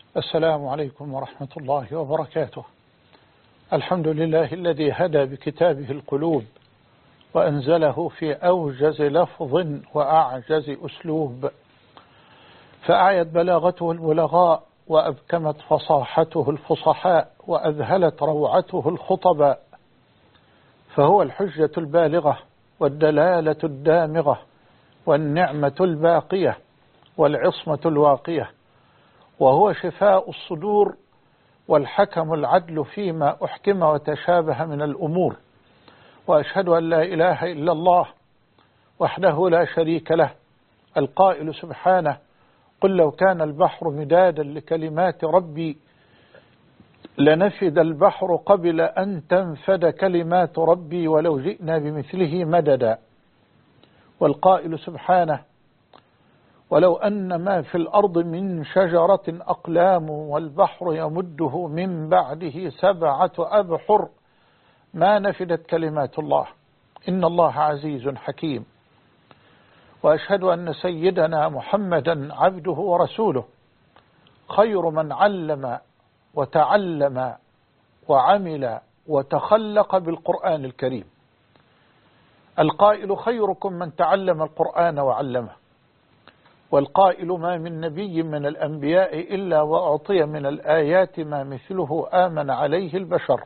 السلام عليكم ورحمة الله وبركاته. الحمد لله الذي هدى بكتابه القلوب وأنزله في أوجز لفظ وأعجز أسلوب، فأعيت بلاغته البلغاء وأبكمت فصاحته الفصحاء وأذهلت روعته الخطباء، فهو الحجة البالغة والدلالة الدامغة والنعمة الباقية والعصمة الواقية، وهو شفاء الصدور والحكم العدل فيما أحكم وتشابه من الأمور. وأشهد أن لا إله إلا الله وحده لا شريك له، القائل سبحانه: قل لو كان البحر مدادا لكلمات ربي لنفد البحر قبل أن تنفد كلمات ربي ولو جئنا بمثله مددا. والقائل سبحانه: ولو أن ما في الأرض من شجرة أقلام والبحر يمده من بعده 7 أبحر ما نفدت كلمات الله إن الله عزيز حكيم. وأشهد أن سيدنا محمدا عبده ورسوله، خير من علم وتعلم وعمل وتخلق بالقرآن الكريم، القائل: خيركم من تعلم القرآن وعلمه. والقائل: ما من نبي من الأنبياء إلا وأعطي من الآيات ما مثله آمن عليه البشر،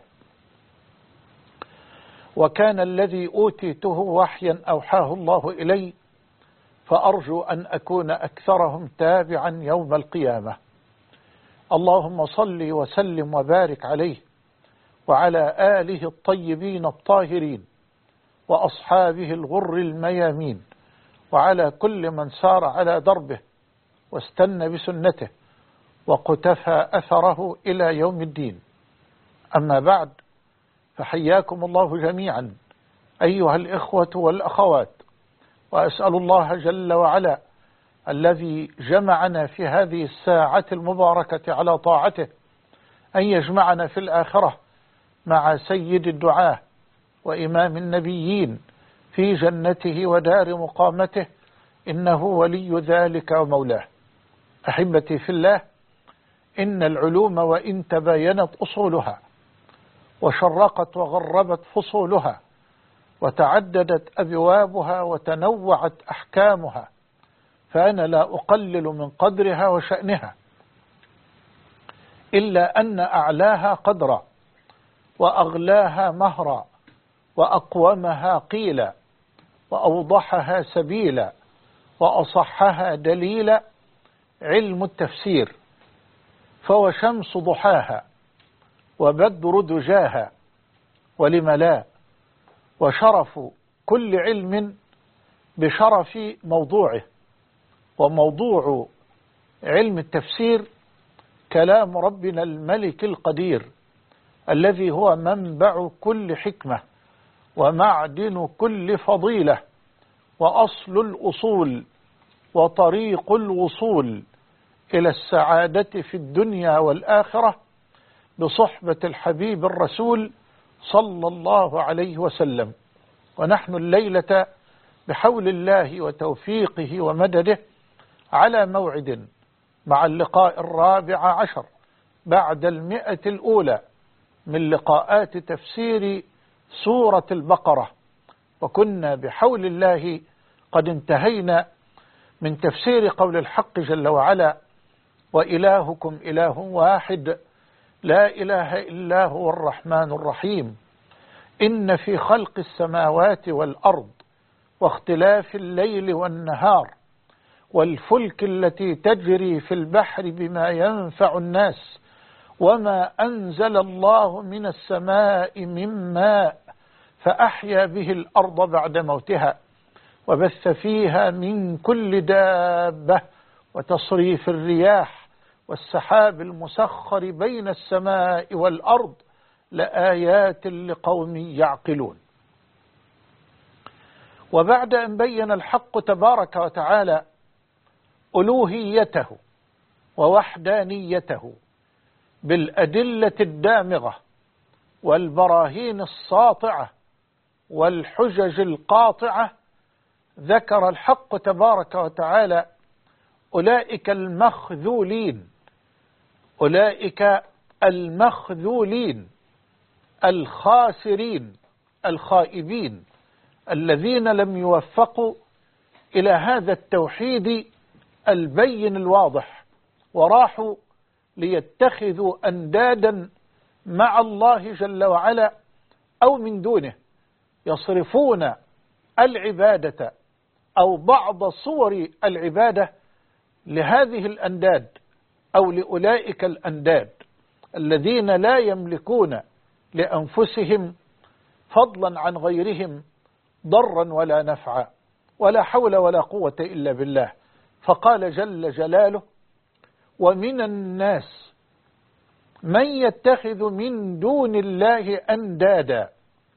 وكان الذي أوتيته وحيا أوحاه الله إلي، فأرجو أن أكون أكثرهم تابعا يوم القيامة. اللهم صل وسلم وبارك عليه وعلى آله الطيبين الطاهرين وأصحابه الغر الميامين، وعلى كل من سار على دربه واستنى بسنته وقتفى أثره إلى يوم الدين. أما بعد، فحياكم الله جميعا أيها الإخوة والأخوات، وأسأل الله جل وعلا الذي جمعنا في هذه الساعة المباركة على طاعته أن يجمعنا في الآخرة مع سيد الدعاة وإمام النبيين في جنته ودار مقامته، إنه ولي ذلك ومولاه. أحبتي في الله، إن العلوم وإن تباينت أصولها وشرقت وغربت فصولها وتعددت أبوابها وتنوعت أحكامها، فأنا لا أقلل من قدرها وشأنها، إلا أن أعلاها قدرا وأغلاها مهرا وأقومها قيلا وأوضحها سبيلا وأصحها دليلا علم التفسير، فهو شمس ضحاها وبدر دجاها، ولم لا، وشرف كل علم بشرف موضوعه. وموضوع علم التفسير كلام ربنا الملك القدير، الذي هو منبع كل حكمة ومعدن كل فضيلة وأصل الأصول وطريق الوصول إلى السعادة في الدنيا والآخرة بصحبة الحبيب الرسول صلى الله عليه وسلم. ونحن الليلة بحول الله وتوفيقه ومدده على موعد مع اللقاء 14 بعد 100 الأولى من لقاءات تفسير سورة البقرة، وكنا بحول الله قد انتهينا من تفسير قول الحق جل وعلا: وإلهكم إله واحد لا إله إلا هو الرحمن الرحيم، إن في خلق السماوات والأرض واختلاف الليل والنهار والفلك التي تجري في البحر بما ينفع الناس وما أنزل الله من السماء من ماء فأحيا به الأرض بعد موتها وبث فيها من كل دابة وتصريف الرياح والسحاب المسخر بين السماء والأرض لآيات لقوم يعقلون. وبعد أن بين الحق تبارك وتعالى ألوهيته ووحدانيته بالأدلة الدامغة والبراهين الساطعة والحجج القاطعة، ذكر الحق تبارك وتعالى أولئك المخذولين أولئك المخذولين الخاسرين الخائبين الذين لم يوفقوا إلى هذا التوحيد البين الواضح، وراحوا ليتخذوا أندادا مع الله جل وعلا أو من دونه، يصرفون العبادة أو بعض صور العبادة لهذه الأنداد أو لأولئك الأنداد الذين لا يملكون لأنفسهم فضلا عن غيرهم ضرا ولا نفعا، ولا حول ولا قوة إلا بالله. فقال جل جلاله: ومن الناس من يتخذ من دون الله أندادا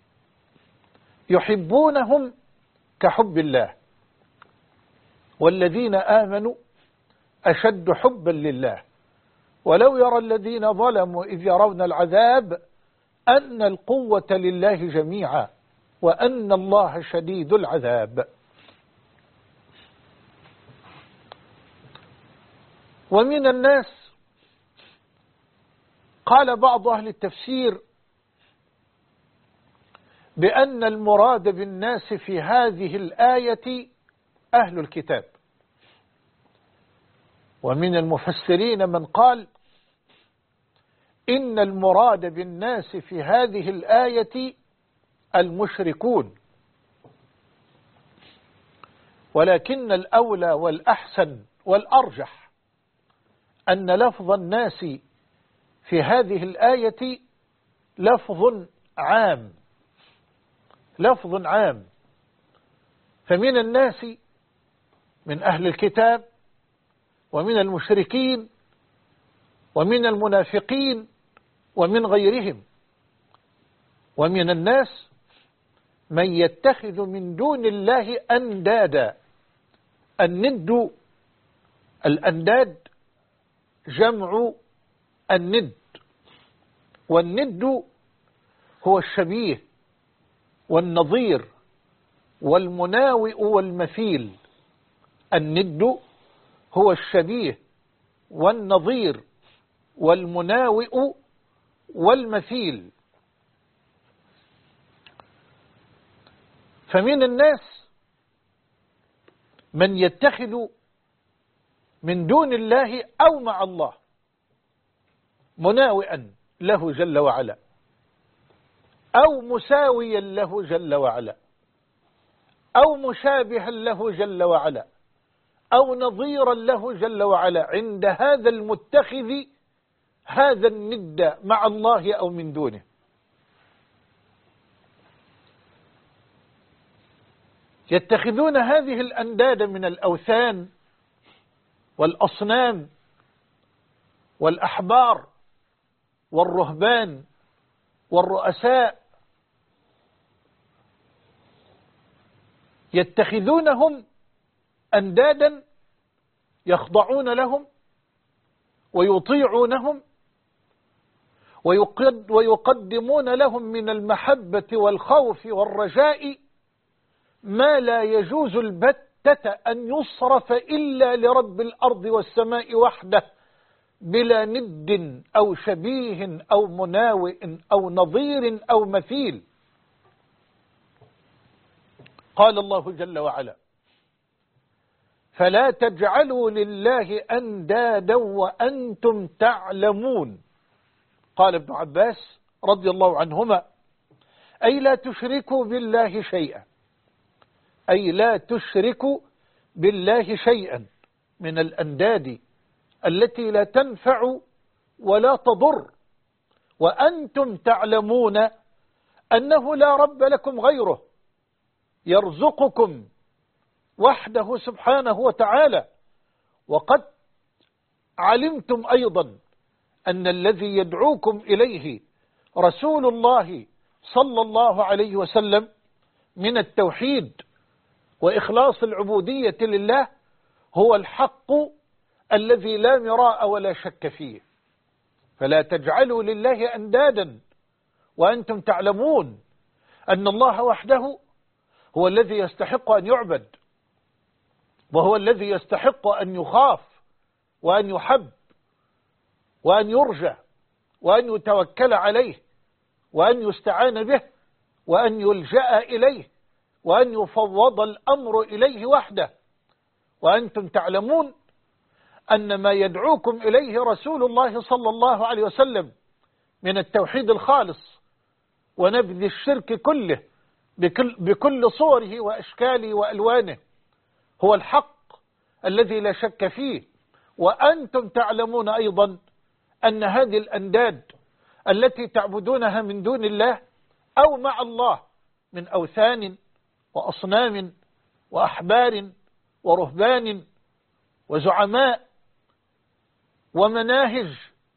يحبونهم كحب الله والذين آمنوا أشد حبا لله ولو يرى الذين ظلموا إذ يرون العذاب أن القوة لله جميعا وأن الله شديد العذاب. ومن الناس قال بعض أهل التفسير بأن المراد بالناس في هذه الآية أهل الكتاب، ومن المفسرين من قال إن المراد بالناس في هذه الآية المشركون، ولكن الأولى والأحسن والأرجح أن لفظ الناس في هذه الآية لفظ عام، لفظ عام، فمن الناس من أهل الكتاب ومن المشركين ومن المنافقين ومن غيرهم. ومن الناس من يتخذ من دون الله أندادا. الند، الأنداد جمع الند، والند هو الشبيه والنظير والمناوئ والمثيل. الند هو الشبيه والنظير والمناوئ والمثيل. فمن الناس من يتخذ من دون الله أو مع الله مناوئا له جل وعلا أو مساويا له جل وعلا أو مشابها له جل وعلا أو نظيرا له جل وعلا عند هذا المتخذ هذا الند مع الله أو من دونه. يتخذون هذه الأنداد من الأوثان والأصنام والأحبار والرهبان والرؤساء، يتخذونهم أندادا يخضعون لهم ويطيعونهم ويقدمون لهم من المحبة والخوف والرجاء ما لا يجوز البتة أن يصرف إلا لرب الأرض والسماء وحده بلا ند أو شبيه أو مناوئ أو نظير أو مثيل. قال الله جل وعلا: فلا تجعلوا لله أندادا وأنتم تعلمون. قال ابن عباس رضي الله عنهما: أي لا تشركوا بالله شيئا، أي لا تشركوا بالله شيئا من الأنداد التي لا تنفع ولا تضر، وأنتم تعلمون أنه لا رب لكم غيره يرزقكم وحده سبحانه وتعالى. وقد علمتم أيضا أن الذي يدعوكم إليه رسول الله صلى الله عليه وسلم من التوحيد وإخلاص العبودية لله هو الحق الذي لا مراء ولا شك فيه. فلا تجعلوا لله أندادا وأنتم تعلمون أن الله وحده هو الذي يستحق أن يعبد، وهو الذي يستحق أن يخاف وأن يحب، وأن يرجى وأن يتوكل عليه وأن يستعان به وأن يلجأ إليه وأن يفوض الأمر إليه وحده. وأنتم تعلمون أن ما يدعوكم إليه رسول الله صلى الله عليه وسلم من التوحيد الخالص ونبذ الشرك كله بكل صوره وأشكاله وألوانه هو الحق الذي لا شك فيه. وأنتم تعلمون أيضا أن هذه الأنداد التي تعبدونها من دون الله أو مع الله من أوثان وأصنام وأحبار ورهبان وزعماء ومناهج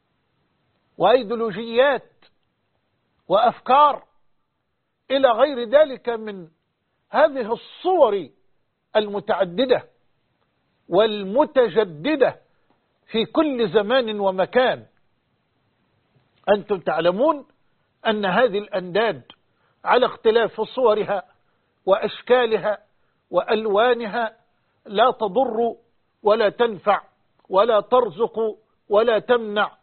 وأيديولوجيات وأفكار إلى غير ذلك من هذه الصور المتعددة والمتجددة في كل زمان ومكان. أنتم تعلمون أن هذه الأنداد على اختلاف صورها وأشكالها وألوانها لا تضر ولا تنفع ولا ترزق ولا تمنع،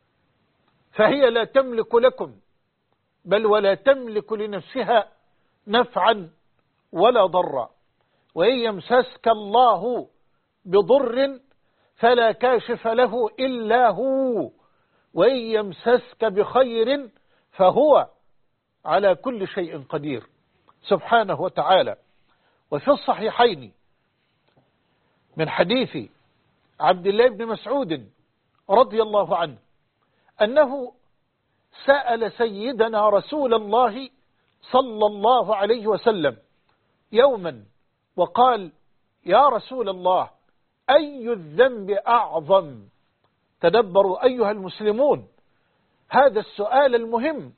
فهي لا تملك لكم بل ولا تملك لنفسها نفعا ولا ضرا. وإن يمسسك الله بضر فلا كاشف له إلا هو، وإن يمسسك بخير فهو على كل شيء قدير سبحانه وتعالى. وفي الصحيحين من حديث عبد الله بن مسعود رضي الله عنه أنه سأل سيدنا رسول الله صلى الله عليه وسلم يوما وقال: يا رسول الله، أي الذنب أعظم؟ تدبروا أيها المسلمون هذا السؤال المهم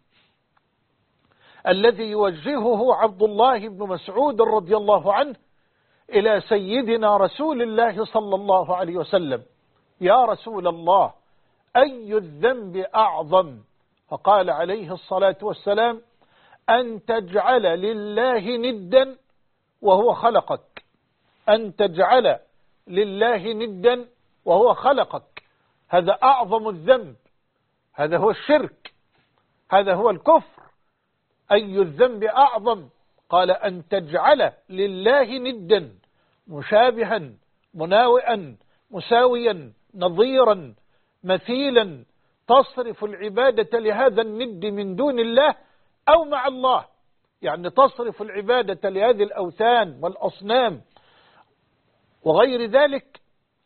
الذي يوجهه عبد الله بن مسعود رضي الله عنه إلى سيدنا رسول الله صلى الله عليه وسلم: يا رسول الله، أي الذنب أعظم؟ فقال عليه الصلاة والسلام: أن تجعل لله ندا وهو خلقك. أن تجعل لله ندا وهو خلقك، هذا أعظم الذنب، هذا هو الشرك، هذا هو الكفر. أي الذنب أعظم؟ قال: أن تجعل لله ندا، مشابها مناوئا مساويا نظيرا مثيلا، تصرف العبادة لهذا الند من دون الله أو مع الله، يعني تصرف العبادة لهذه الأوثان والأصنام وغير ذلك،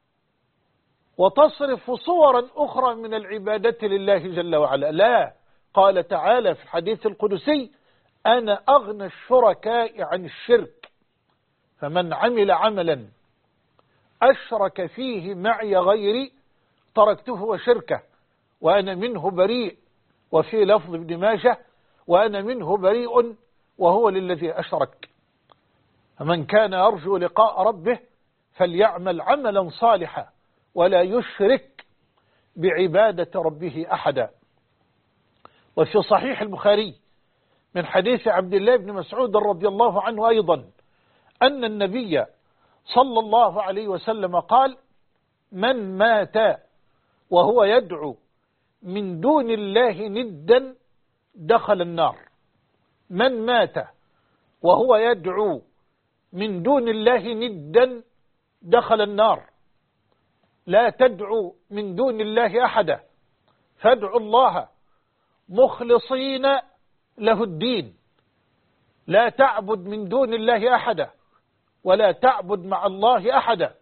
وتصرف صورا أخرى من العبادة لله جل وعلا. لا، قال تعالى في الحديث القدسي: أنا أغنى الشركاء عن الشرك، فمن عمل عملا أشرك فيه معي غيري تركته وشركه وأنا منه بريء. وفي لفظ ابن ماجه: وأنا منه بريء وهو للذي أشرك. فمن كان يرجو لقاء ربه فليعمل عملا صالحا ولا يشرك بعبادة ربه أحدا. وفي صحيح البخاري من حديث عبد الله بن مسعود رضي الله عنه أيضا أن النبي صلى الله عليه وسلم قال: من مات وهو يدعو من دون الله ندا دخل النار. من مات وهو يدعو من دون الله ندا دخل النار. لا تدعو من دون الله أحدا، فادعوا الله مخلصين له الدين. لا تعبد من دون الله أحدا ولا تعبد مع الله أحدا.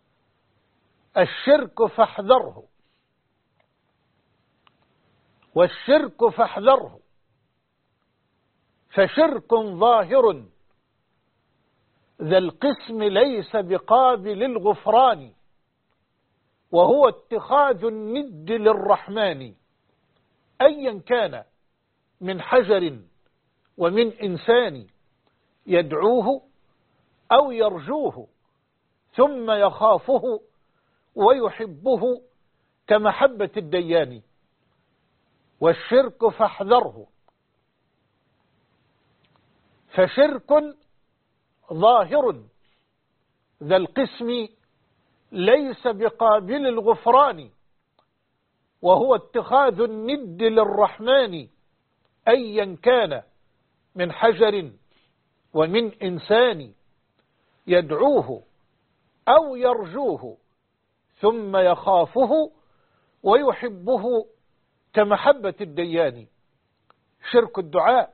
الشرك فاحذره، والشرك فاحذره، فشرك ظاهر ذا القسم ليس بقابل الغفران، وهو اتخاذ الند للرحمن، أيا كان من حجر ومن إنسان يدعوه أو يرجوه ثم يخافه ويحبه كمحبة الديان. والشرك فاحذره، فشرك ظاهر ذا القسم ليس بقابل الغفران، وهو اتخاذ الند للرحمن أيا كان من حجر ومن إنسان يدعوه أو يرجوه ثم يخافه ويحبه كمحبة الديان. شرك الدعاء،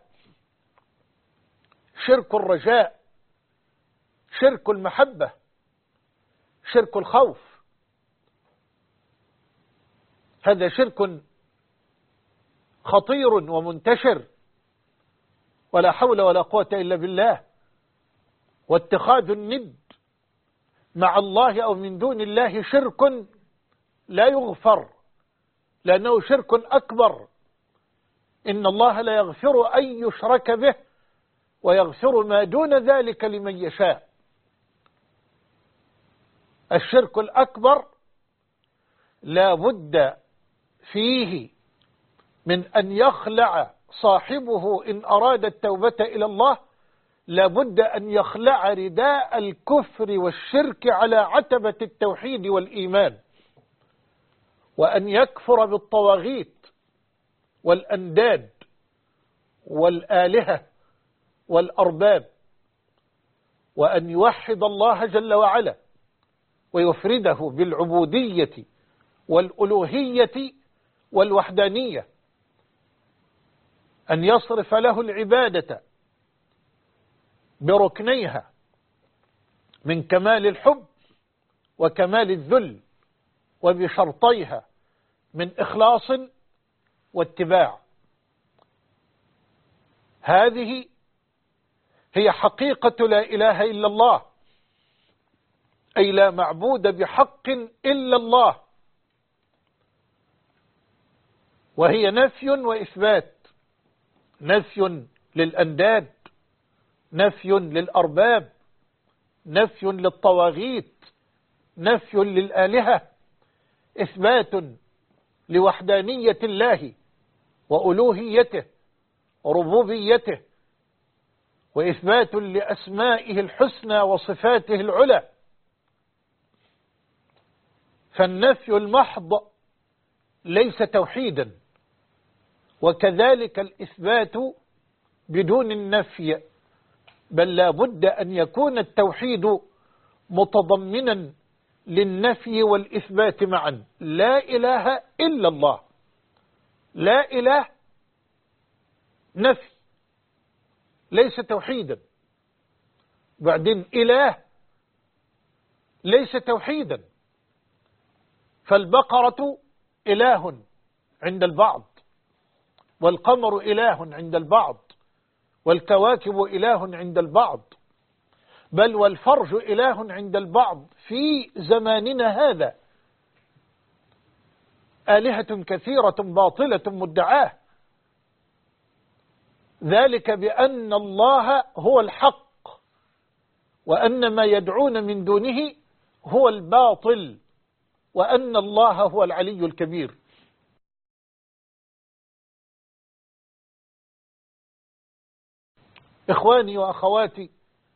شرك الرجاء، شرك المحبة، شرك الخوف، هذا شرك خطير ومنتشر ولا حول ولا قوة إلا بالله. واتخاذ الند مع الله أو من دون الله شرك لا يغفر، لأنه شرك أكبر. إن الله لا يغفر أن يشرك به ويغفر ما دون ذلك لمن يشاء. الشرك الأكبر لا بد فيه من أن يخلع صاحبه إن أراد التوبة إلى الله، لا بد أن يخلع رداء الكفر والشرك على عتبة التوحيد والإيمان، وأن يكفر بالطواغيت والأنداد والآلهة والأرباب، وأن يوحد الله جل وعلا ويفرده بالعبودية والألوهية والوحدانية، أن يصرف له العبادة بركنيها من كمال الحب وكمال الذل، وبشرطيها من إخلاص واتباع. هذه هي حقيقة لا إله إلا الله، أي لا معبود بحق إلا الله، وهي نفي وإثبات، نفي للأنداد، نفي للأرباب، نفي للطواغيت، نفي للآلهة، إثبات لوحدانية الله وألوهيته وربوبيته، وإثبات لأسمائه الحسنى وصفاته العلى. فالنفي المحض ليس توحيدا، وكذلك الإثبات بدون النفي، بل لا بد أن يكون التوحيد متضمنا للنفي والإثبات معا. لا إله إلا الله، لا إله نفي ليس توحيدا، بعدين إله ليس توحيدا. فالبقرة إله عند البعض، والقمر إله عند البعض، والكواكب إله عند البعض، بل والفرج إله عند البعض في زماننا هذا. آلهة كثيرة باطلة مدعاة، ذلك بأن الله هو الحق وأن ما يدعون من دونه هو الباطل، وأن الله هو العلي الكبير. إخواني وأخواتي،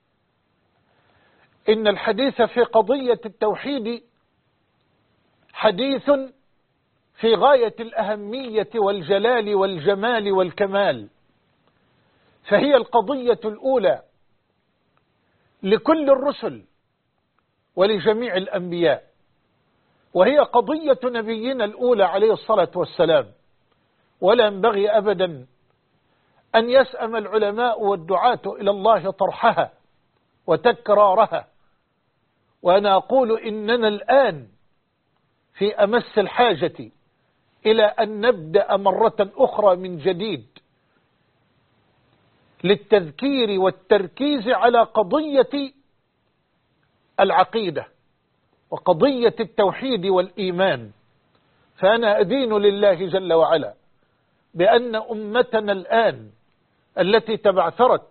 إن الحديث في قضية التوحيد حديث في غاية الأهمية والجلال والجمال والكمال، فهي القضية الأولى لكل الرسل ولجميع الأنبياء، وهي قضية نبينا الأولى عليه الصلاة والسلام. ولا ينبغي أبدا أن يسأم العلماء والدعاة إلى الله طرحها وتكرارها. وأنا أقول إننا الآن في أمس الحاجة إلى أن نبدأ مرة أخرى من جديد للتذكير والتركيز على قضية العقيدة وقضية التوحيد والإيمان. فأنا أدين لله جل وعلا بأن أمتنا الآن التي تبعثرت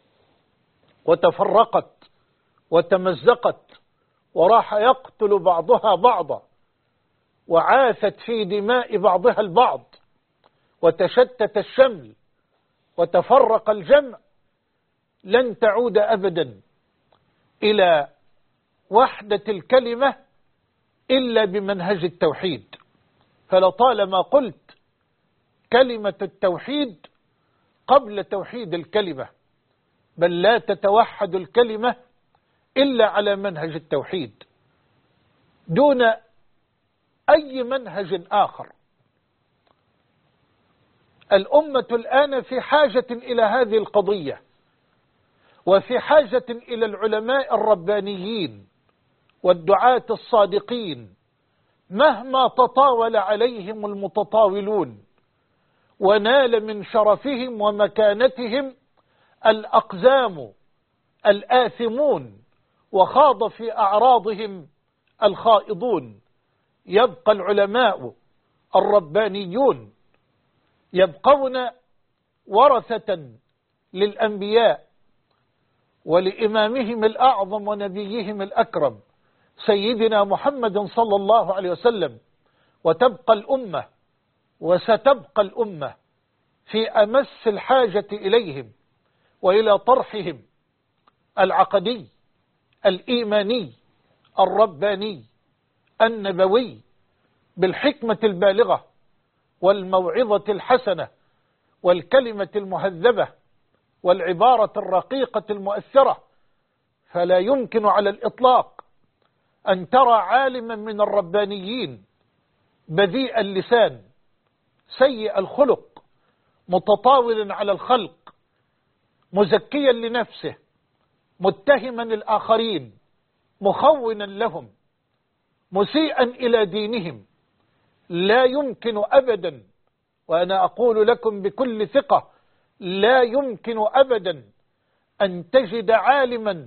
وتفرقت وتمزقت وراح يقتل بعضها بعضا وعاثت في دماء بعضها البعض وتشتت الشمل وتفرق الجمع، لن تعود أبدا إلى وحدة الكلمة إلا بمنهج التوحيد. فلطالما قلت كلمة التوحيد قبل توحيد الكلمة، بل لا تتوحد الكلمة إلا على منهج التوحيد دون أي منهج آخر. الأمة الآن في حاجة إلى هذه القضية، وفي حاجة إلى العلماء الربانيين والدعاة الصادقين، مهما تطاول عليهم المتطاولون ونال من شرفهم ومكانتهم الأقزام الآثمون وخاض في أعراضهم الخائضون. يبقى العلماء الربانيون يبقون ورثة للأنبياء ولإمامهم الأعظم ونبيهم الأكرم سيدنا محمد صلى الله عليه وسلم، وتبقى الأمة وستبقى الأمة في أمس الحاجة إليهم وإلى طرحهم العقدي الإيماني الرباني النبوي بالحكمة البالغة والموعظة الحسنة والكلمة المهذبة والعبارة الرقيقة المؤثرة. فلا يمكن على الإطلاق أن ترى عالما من الربانيين بذيء اللسان سيء الخلق متطاول على الخلق مزكيا لنفسه متهما الآخرين مخونا لهم مسيئا إلى دينهم. لا يمكن أبدا، وأنا أقول لكم بكل ثقة، لا يمكن أبدا أن تجد عالما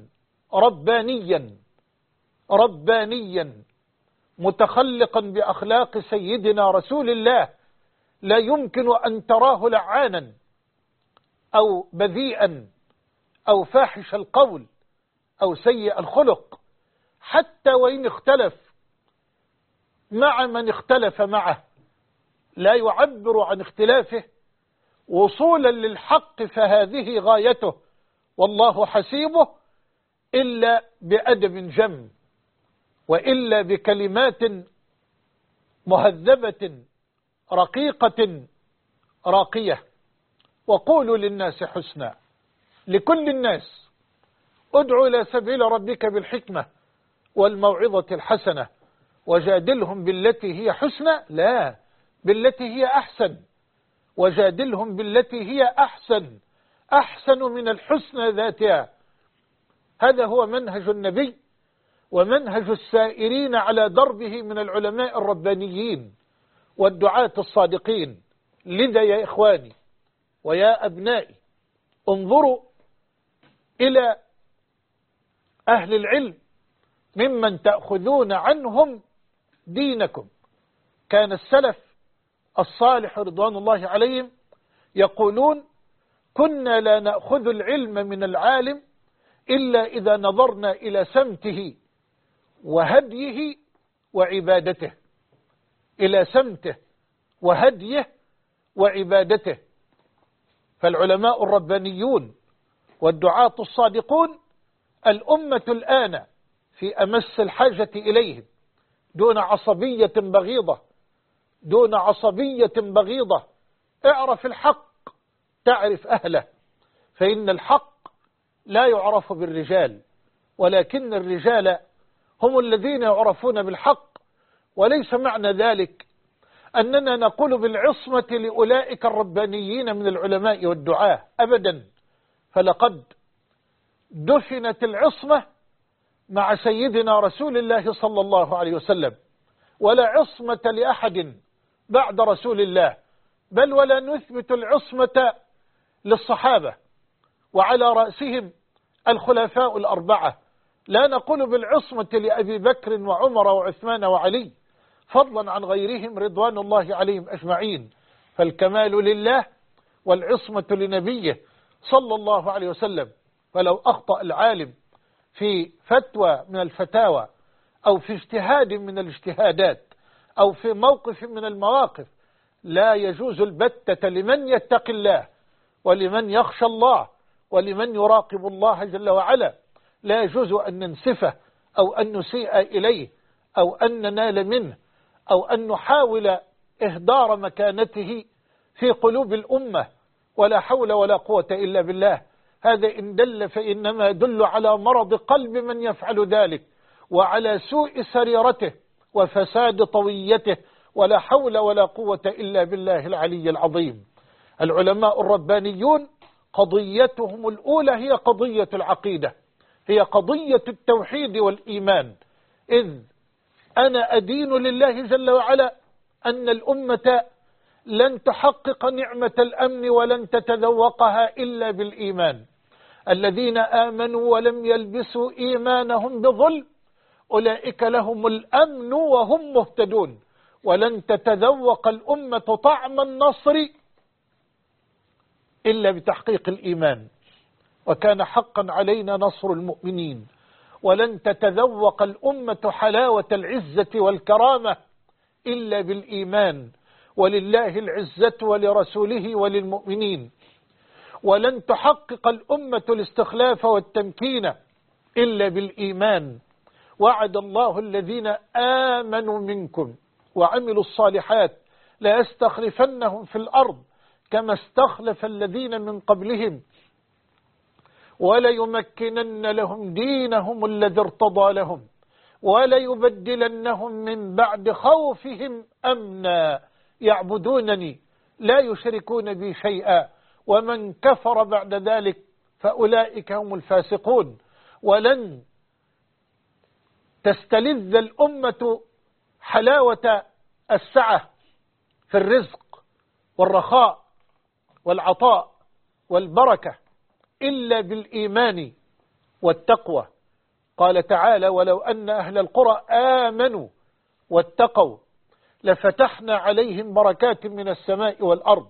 ربانيا متخلقا بأخلاق سيدنا رسول الله، لا يمكن أن تراه لعانا أو بذيئا أو فاحش القول أو سيء الخلق، حتى وإن اختلف مع من اختلف معه لا يعبر عن اختلافه وصولا للحق، فهذه غايته والله حسيبه، إلا بأدب جم، وإلا بكلمات مهذبة رقيقة راقية. وقولوا للناس حسنا، لكل الناس ادعوا إلى سبيل ربك بالحكمة والموعظة الحسنة وجادلهم بالتي هي حسنى، لا، بالتي هي أحسن، وجادلهم بالتي هي أحسن من الحسنى ذاتها. هذا هو منهج النبي ومنهج السائرين على دربه من العلماء الربانيين والدعاة الصادقين. لذا يا إخواني ويا أبنائي، انظروا إلى أهل العلم ممن تأخذون عنهم دينكم. كان السلف الصالح رضوان الله عليهم يقولون: كنا لا نأخذ العلم من العالم إلا إذا نظرنا إلى سمته وهديه وعبادته، إلى سمته وهديه وعبادته. فالعلماء الربانيون والدعاة الصادقون الأمة الآن في أمس الحاجة إليهم، دون عصبية بغيضة، دون عصبية بغيضة. اعرف الحق تعرف أهله، فإن الحق لا يعرف بالرجال، ولكن الرجال هم الذين يعرفون بالحق. وليس معنى ذلك أننا نقول بالعصمة لأولئك الربانيين من العلماء والدعاة أبدا، فلقد دفنت العصمة مع سيدنا رسول الله صلى الله عليه وسلم، ولا عصمة لأحد بعد رسول الله، بل ولا نثبت العصمة للصحابة وعلى رأسهم الخلفاء الأربعة. لا نقول بالعصمة لأبي بكر وعمر وعثمان وعلي، فضلا عن غيرهم رضوان الله عليهم أجمعين. فالكمال لله والعصمة لنبيه صلى الله عليه وسلم. فلو أخطأ العالم في فتوى من الفتاوى أو في اجتهاد من الاجتهادات أو في موقف من المواقف، لا يجوز البتة لمن يتقي الله ولمن يخشى الله ولمن يراقب الله جل وعلا، لا يجوز أن ننسفه أو أن نسيء إليه أو أن ننال منه أو أن نحاول إهدار مكانته في قلوب الأمة، ولا حول ولا قوة إلا بالله. هذا إن دل فإنما يدل على مرض قلب من يفعل ذلك، وعلى سوء سريرته وفساد طويته، ولا حول ولا قوة إلا بالله العلي العظيم. العلماء الربانيون قضيتهم الأولى هي قضية العقيدة، هي قضية التوحيد والإيمان. إذ أنا أدين لله جل وعلا أن الأمة لن تحقق نعمة الأمن ولن تتذوقها إلا بالإيمان. الذين آمنوا ولم يلبسوا إيمانهم بظلم أولئك لهم الأمن وهم مهتدون. ولن تتذوق الأمة طعم النصر إلا بتحقيق الإيمان، وكان حقا علينا نصر المؤمنين. ولن تتذوق الأمة حلاوة العزة والكرامة إلا بالإيمان، ولله العزة ولرسوله وللمؤمنين. ولن تحقق الأمة الاستخلاف والتمكين إلا بالإيمان. وعد الله الذين آمنوا منكم وعملوا الصالحات لا يستخلفنهم في الأرض كما استخلف الذين من قبلهم وليمكنن لهم دينهم الذي ارتضى لهم وليبدلنهم من بعد خوفهم أمنا يعبدونني لا يشركون بي شيئا ومن كفر بعد ذلك فأولئك هم الفاسقون. ولن تستلذ الأمة حلاوة السعة في الرزق والرخاء والعطاء والبركة إلا بالإيمان والتقوى. قال تعالى: ولو أن أهل القرى آمنوا واتقوا لفتحنا عليهم بركات من السماء والأرض.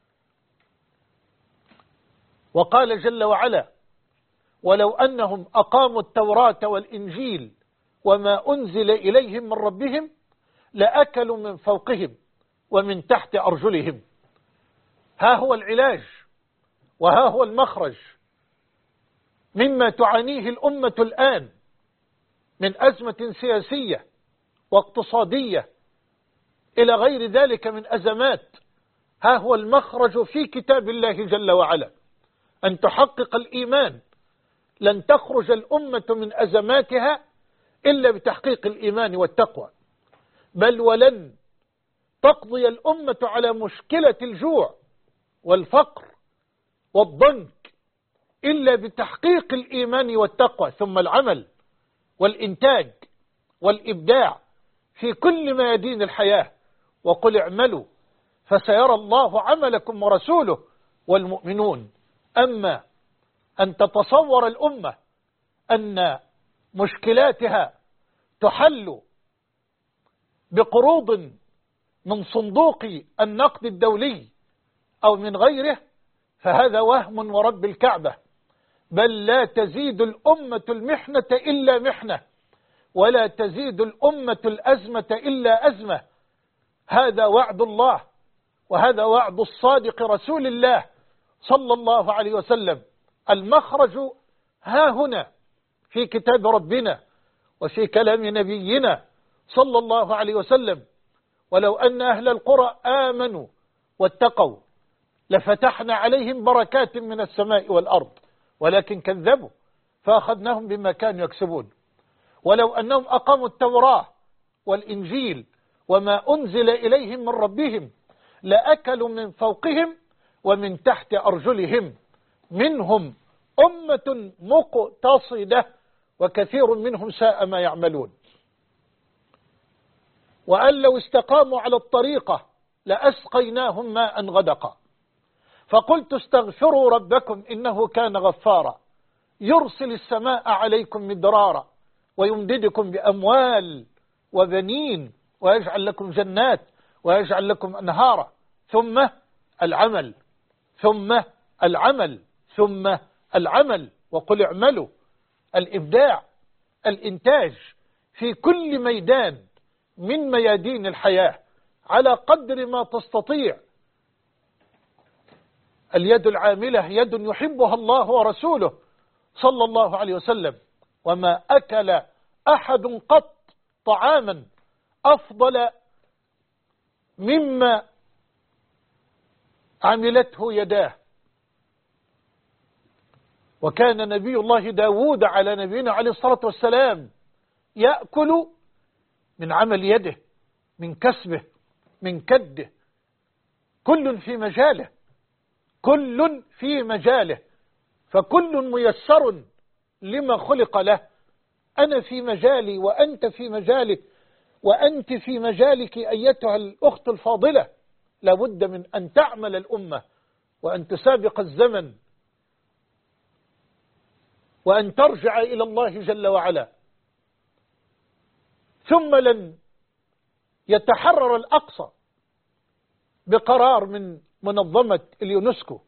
وقال جل وعلا: ولو أنهم أقاموا التوراة والإنجيل وما أنزل إليهم من ربهم لأكلوا من فوقهم ومن تحت أرجلهم. ها هو العلاج وها هو المخرج مما تعانيه الأمة الآن من أزمة سياسية واقتصادية إلى غير ذلك من أزمات. ها هو المخرج في كتاب الله جل وعلا، أن تحقق الإيمان. لن تخرج الأمة من أزماتها إلا بتحقيق الإيمان والتقوى، بل ولن تقضي الأمة على مشكلة الجوع والفقر والضنك إلا بتحقيق الإيمان والتقوى، ثم العمل والإنتاج والإبداع في كل ميادين الحياة. وقل اعملوا فسيرى الله عملكم ورسوله والمؤمنون. أما أن تتصور الأمة أن مشكلاتها تحل بقروض من صندوق النقد الدولي أو من غيره فهذا وهم ورب الكعبة. بل لا تزيد الأمة المحنة إلا محنة، ولا تزيد الأمة الأزمة إلا أزمة. هذا وعد الله، وهذا وعد الصادق رسول الله صلى الله عليه وسلم. المخرج ها هنا في كتاب ربنا وفي كلام نبينا صلى الله عليه وسلم. ولو أن أهل القرى آمنوا واتقوا لفتحنا عليهم بركات من السماء والأرض ولكن كذبوا فأخذناهم بما كانوا يكسبون. ولو أنهم أقاموا التوراة والإنجيل وما أنزل إليهم من ربهم لأكلوا من فوقهم ومن تحت أرجلهم، منهم أمة مقتصدة وكثير منهم ساء ما يعملون. وأن لو استقاموا على الطريقة لأسقيناهم ماء غدقا. فقلت استغفروا ربكم إنه كان غفارا يرسل السماء عليكم مدرارا ويمددكم بأموال وبنين ويجعل لكم جنات ويجعل لكم أنهارا. ثم العمل ثم العمل ثم العمل. وقل اعملوا. الإبداع، الإنتاج في كل ميدان من ميادين الحياة على قدر ما تستطيع. اليد العاملة يد يحبها الله ورسوله صلى الله عليه وسلم. وما أكل أحد قط طعاما أفضل مما عملته يداه. وكان نبي الله داود على نبينا عليه الصلاة والسلام يأكل من عمل يده، من كسبه، من كده، كل في مجاله، كل في مجاله، فكل ميسر لما خلق له. أنا في مجالي وأنت في مجالك وأنت في مجالك أيتها الأخت الفاضلة. لابد من أن تعمل الأمة وأن تسابق الزمن وأن ترجع إلى الله جل وعلا. ثم لن يتحرر الأقصى بقرار من منظمة اليونسكو،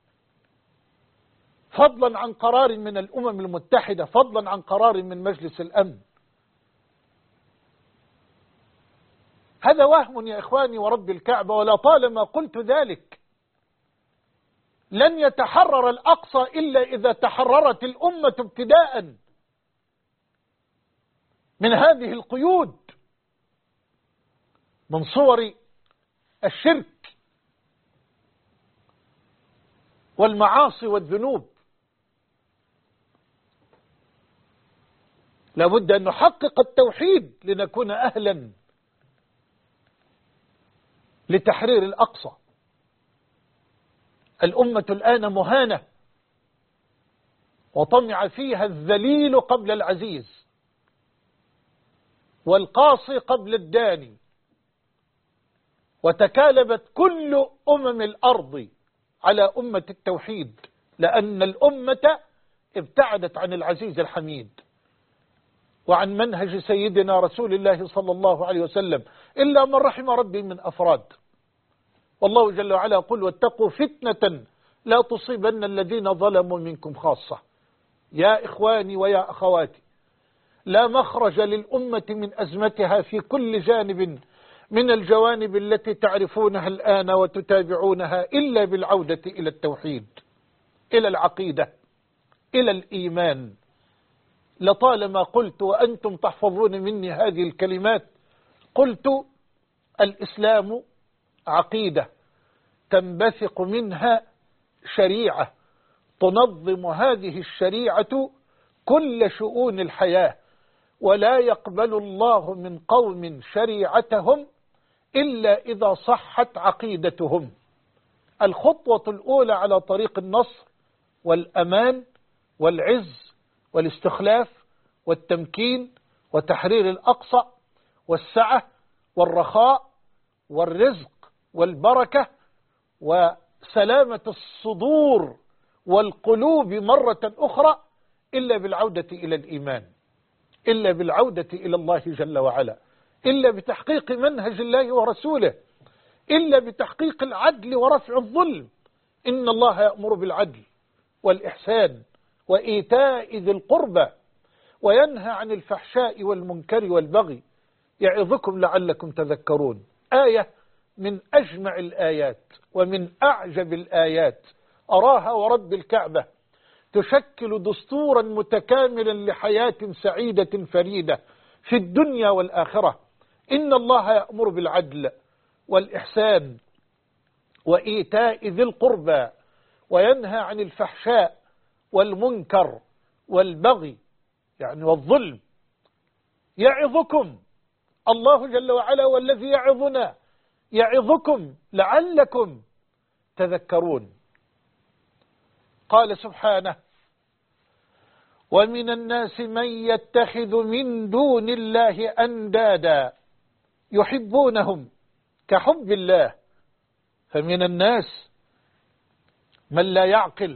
فضلا عن قرار من الأمم المتحدة، فضلا عن قرار من مجلس الأمن. هذا وهم يا إخواني ورب الكعبة، ولا طالما قلت ذلك. لن يتحرر الأقصى إلا إذا تحررت الأمة ابتداء من هذه القيود، من صور الشرك والمعاصي والذنوب. لابد أن نحقق التوحيد لنكون أهلا لتحرير الأقصى. الأمة الآن مهانة، وطمع فيها الذليل قبل العزيز، والقاصي قبل الداني، وتكالبت كل أمم الأرض على أمة التوحيد، لأن الأمة ابتعدت عن العزيز الحميد وعن منهج سيدنا رسول الله صلى الله عليه وسلم، إلا من رحم ربي من أفراد. والله جل وعلا يقول: واتقوا فتنة لا تصيبن الذين ظلموا منكم خاصة. يا إخواني ويا أخواتي، لا مخرج للأمة من أزمتها في كل جانب من الجوانب التي تعرفونها الآن وتتابعونها إلا بالعودة إلى التوحيد، إلى العقيدة، إلى الإيمان. لطالما قلت وأنتم تحفظون مني هذه الكلمات، قلت: الإسلام عقيدة تنبثق منها شريعة، تنظم هذه الشريعة كل شؤون الحياة، ولا يقبل الله من قوم شريعتهم إلا إذا صحت عقيدتهم. الخطوة الأولى على طريق النصر والأمان والعز والاستخلاف والتمكين وتحرير الأقصى والسعة والرخاء والرزق والبركة وسلامة الصدور والقلوب مرة أخرى، إلا بالعودة إلى الإيمان، إلا بالعودة إلى الله جل وعلا، إلا بتحقيق منهج الله ورسوله، إلا بتحقيق العدل ورفع الظلم. إن الله يأمر بالعدل والإحسان وإيتاء ذي القربى وينهى عن الفحشاء والمنكر والبغي يعظكم لعلكم تذكرون. آية من أجمع الآيات ومن أعجب الآيات، أراها ورب الكعبة تشكل دستورا متكاملا لحياة سعيدة فريدة في الدنيا والآخرة. إن الله يأمر بالعدل والإحسان وإيتاء ذي القربى وينهى عن الفحشاء والمنكر والبغي، يعني والظلم. يعظكم، الله جل وعلا والذي يعظنا يعظكم لعلكم تذكرون. قال سبحانه: ومن الناس من يتخذ من دون الله أندادا يحبونهم كحب الله. فمن الناس من لا يعقل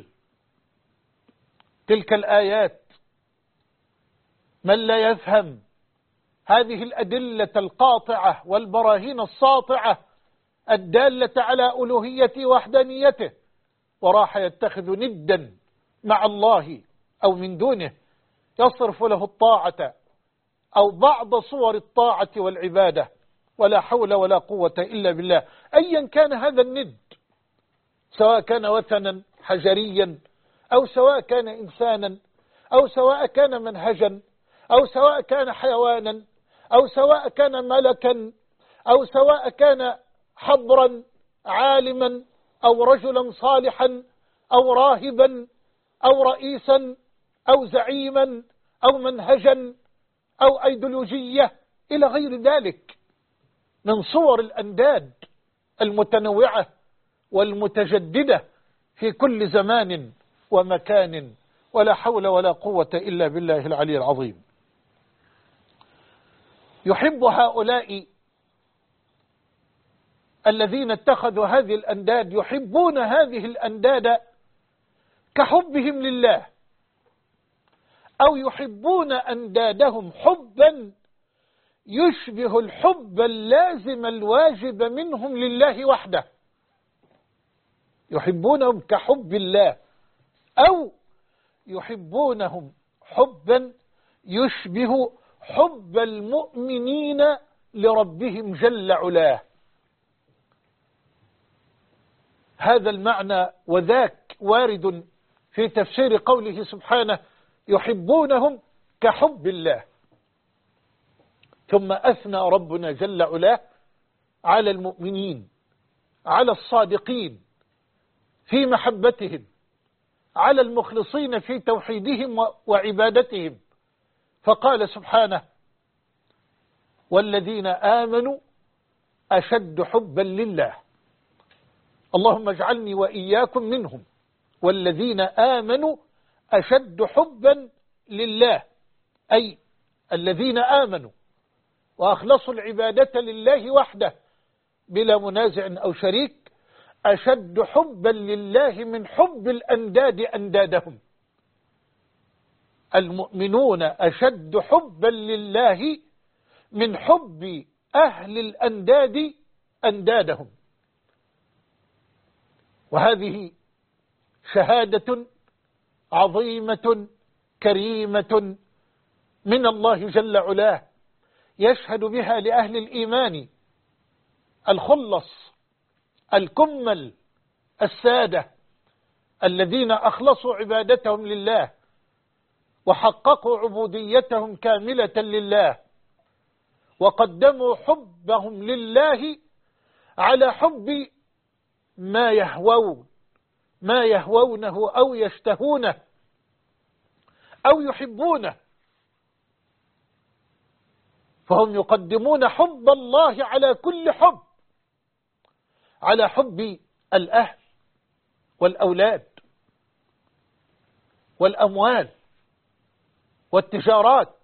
تلك الآيات، من لا يفهم هذه الأدلة القاطعة والبراهين الساطعة الدالة على ألوهيته وحدانيته، وراح يتخذ ندا مع الله أو من دونه، يصرف له الطاعة أو بعض صور الطاعة والعبادة، ولا حول ولا قوة إلا بالله. أيا كان هذا الند، سواء كان وثنا حجريا أو سواء كان إنسانا أو سواء كان منهجا أو سواء كان حيوانا أو سواء كان ملكا أو سواء كان حبرا عالما أو رجلا صالحا أو راهبا أو رئيسا أو زعيما أو منهجا أو أيديولوجية إلى غير ذلك من صور الأنداد المتنوعة والمتجددة في كل زمان ومكان، ولا حول ولا قوة إلا بالله العلي العظيم. يحب هؤلاء الذين اتخذوا هذه الأنداد، يحبون هذه الأنداد كحبهم لله، أو يحبون أندادهم حبا يشبه الحب اللازم الواجب منهم لله وحده. يحبونهم كحب الله، أو يحبونهم حبا يشبه حب المؤمنين لربهم جل علاه. هذا المعنى وذاك وارد في تفسير قوله سبحانه يحبونهم كحب الله. ثم أثنى ربنا جل علاه على المؤمنين، على الصادقين في محبتهم، على المخلصين في توحيدهم وعبادتهم، فقال سبحانه والذين آمنوا أشد حبا لله. اللهم اجعلني وإياكم منهم. والذين آمنوا أشد حبا لله، أي الذين آمنوا وأخلصوا العبادة لله وحده بلا منازع أو شريك أشد حبا لله من حب الأنداد أندادهم. المؤمنون أشد حبا لله من حب أهل الأنداد أندادهم. وهذه شهادة عظيمة كريمة من الله جل علاه يشهد بها لأهل الإيمان الخلص الكمل السادة الذين أخلصوا عبادتهم لله وحققوا عبوديتهم كاملة لله وقدموا حبهم لله على حب ما يهوونه أو يشتهونه أو يحبونه. فهم يقدمون حب الله على كل حب، على حب الأهل والأولاد والأموال والتجارات.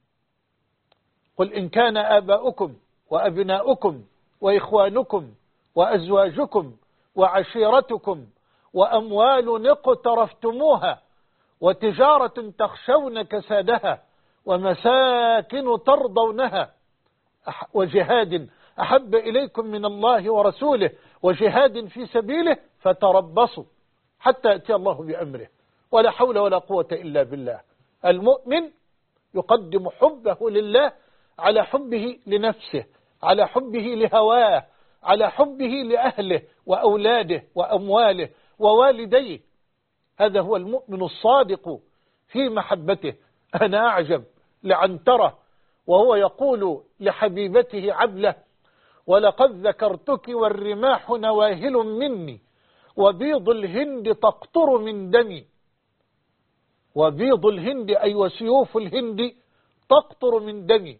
قل إن كان آباؤكم وأبناؤكم وإخوانكم وأزواجكم وعشيرتكم وأموال اقترفتموها وتجارة تخشون كسادها ومساكن ترضونها وجهاد أحب إليكم من الله ورسوله وجهاد في سبيله فتربصوا حتى يأتي الله بأمره ولا حول ولا قوة إلا بالله. المؤمن يقدم حبه لله على حبه لنفسه، على حبه لهواه، على حبه لأهله وأولاده وأمواله ووالديه. هذا هو المؤمن الصادق في محبته. أنا أعجب لعنترة وهو يقول لحبيبته عبلة ولقد ذكرتك والرماح نواهل مني وبيض الهند تقطر من دمي. وبيض الهند أي وسيوف الهند تقطر من دمي.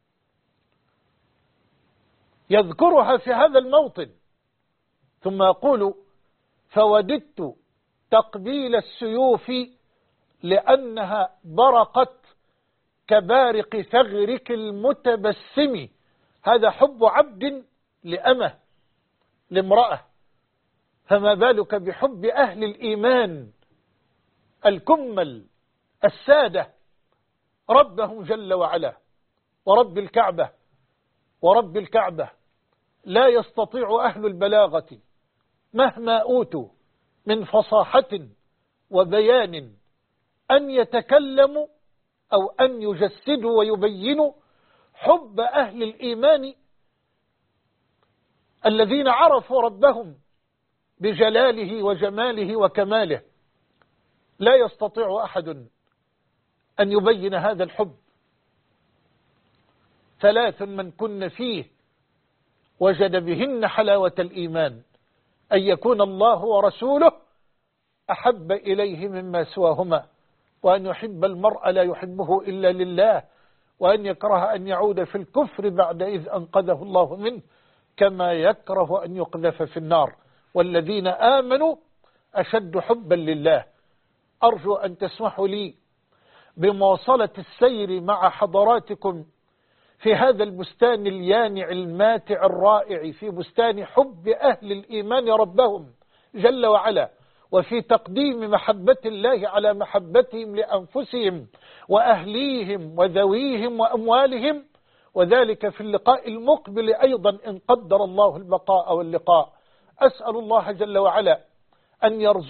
يذكرها في هذا الموطن ثم يقول فوددت تقبيل السيوف لأنها برقت كبارق ثغرك المتبسم. هذا حب عبد لأمه لامرأة، فما بالك بحب أهل الإيمان الكمل السادة ربهم جل وعلا ورب الكعبة. ورب الكعبة لا يستطيع أهل البلاغة مهما أوتوا من فصاحة وبيان أن يتكلموا أو أن يجسدوا ويبينوا حب أهل الإيمان الذين عرفوا ربهم بجلاله وجماله وكماله. لا يستطيع أحد أن يبين هذا الحب. ثلاث من كن فيه وجد بهن حلاوة الإيمان، أن يكون الله ورسوله أحب إليه مما سواهما، وأن يحب المرء لا يحبه إلا لله، وأن يكره أن يعود في الكفر بعد إذ أنقذه الله منه، كما يكره أن يقذف في النار. والذين آمنوا أشد حبا لله. أرجو أن تسمحوا لي بمواصلة السير مع حضراتكم في هذا البستان اليانع الماتع الرائع، في بستان حب أهل الإيمان ربهم جل وعلا، وفي تقديم محبة الله على محبتهم لأنفسهم وأهليهم وذويهم وأموالهم، وذلك في اللقاء المقبل أيضا إن قدر الله البقاء واللقاء. أسأل الله جل وعلا أن يرزق